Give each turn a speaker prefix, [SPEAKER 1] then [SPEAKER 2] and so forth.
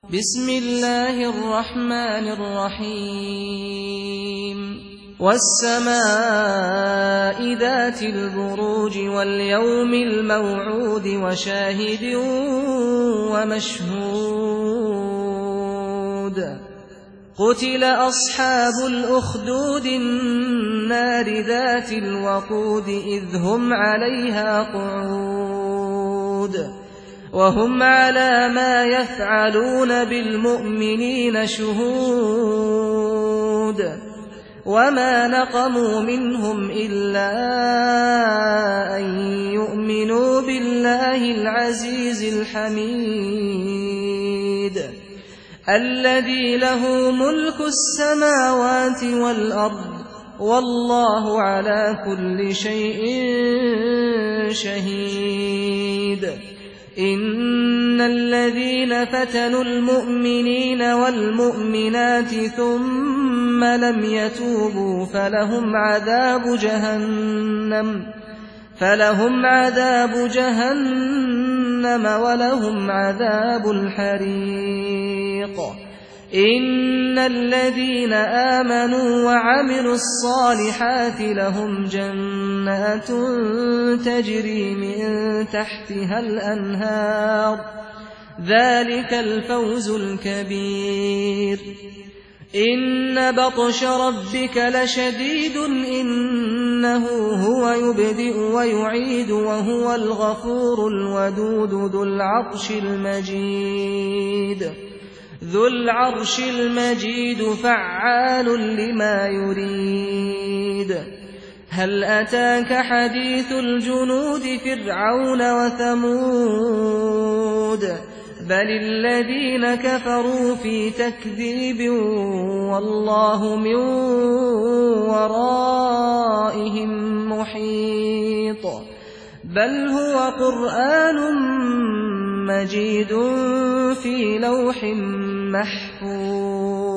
[SPEAKER 1] بسم الله الرحمن الرحيم والسماء ذات البروج واليوم الموعود وشاهد ومشهود قتل أصحاب الأخدود النار ذات الوقود إذ هم عليها قعود وهم على ما يفعلون بالمؤمنين شهود وما نقموا منهم إلا أن يؤمنوا بالله العزيز الحميد الذي له ملك السماوات والأرض والله على كل شيء شهيد إن الذين فتنوا المؤمنين والمؤمنات ثم لم يتوبوا فلهم عذاب جهنم ولهم عذاب الحريق إن الذين آمنوا وعملوا الصالحات لهم جنات تجري من تحتها الأنهار ذلك الفوز الكبير إن بطش ربك لشديد إنه هو يبدئ ويعيد وهو الغفور الودود ذو العرش المجيد فعال لما يريد هل أتاك حديث الجنود فرعون وثمود بل الذين كفروا في تكذيب والله من ورائهم محيط بل هو قرآن مجيد في لوح محفوظ